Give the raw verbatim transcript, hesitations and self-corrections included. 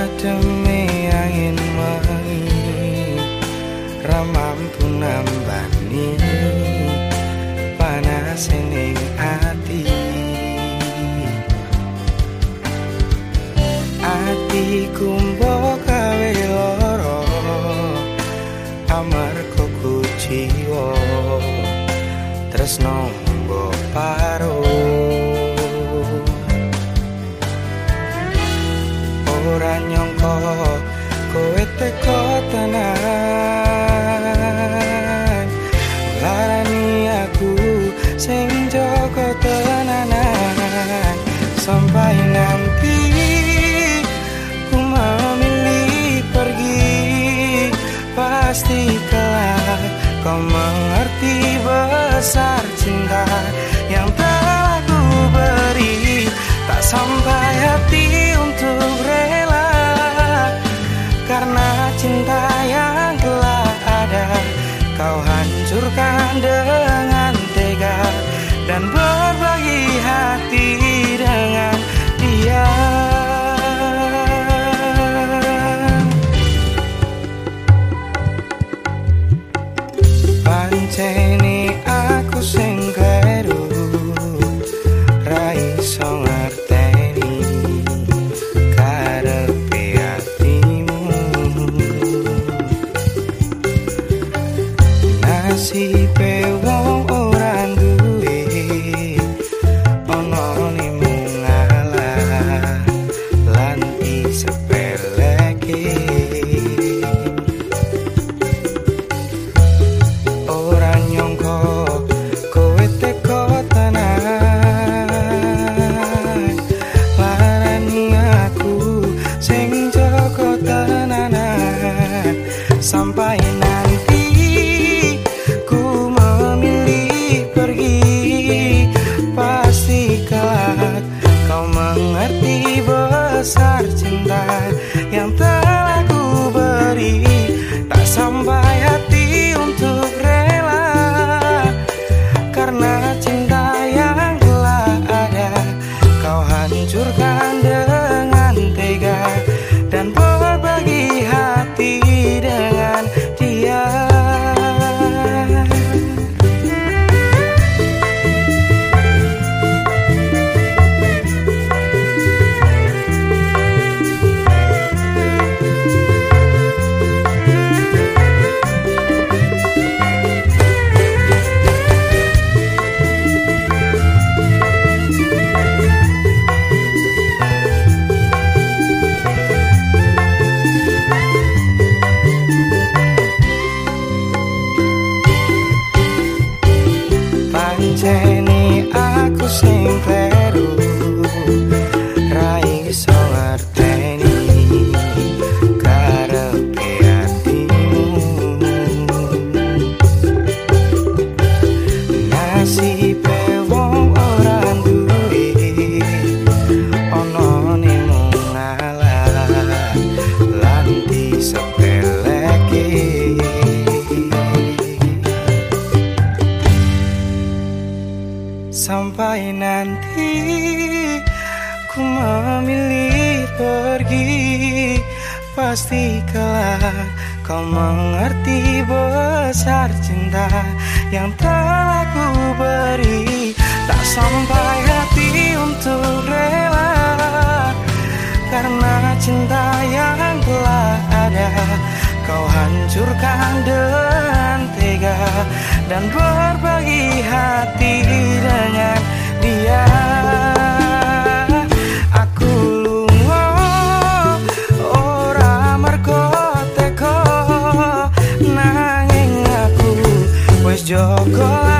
ademe angin wengi ra mampu nambani panas ning ati. Atiku mbok gawe lara amarga kuciwa tresno mbok paro. Ora nyangka kowe teko tenan larani aku sing jaga tenanan. Sampai nanti ku memilih pergi, pasti kelak kau mengerti besar cinta yang telah ku beri. Tak sampai hati untuk rela karena cinta yang telah ada kau hancurkan dengan tega dan berbagi hati dengan dia. Pancene aku sing kleru ra iso ngerteni karepe atimu. Nasibe wong ora duwe ana nemu ngalah lan disepeleke. Ora nyangka kowe teko tenan larani aku sing jaga tenanan. Sampai nanti ku memilih pergi, pasti kelak kau mengerti besar cinta yang telah ku beri. Tak sampai hati untuk rela karena cinta yang telah ada kau hancurkan dengan tega dan berbagi hati dengan dia. Pancene aku sing kleru ra iso ngerteni karepe atimu. Nasibe wong ora duwe ana nemu ngalah lan disepeleke. Sampai nanti ku memilih pergi, pasti kelak kau mengerti besar cinta yang telah ku beri. Tak sampai hati untuk rela karena cinta yang telah ada kau hancurkan dengan tega dan berbagi hati dengan dia. Aku lunga ora mergo teko nanging aku wis jaga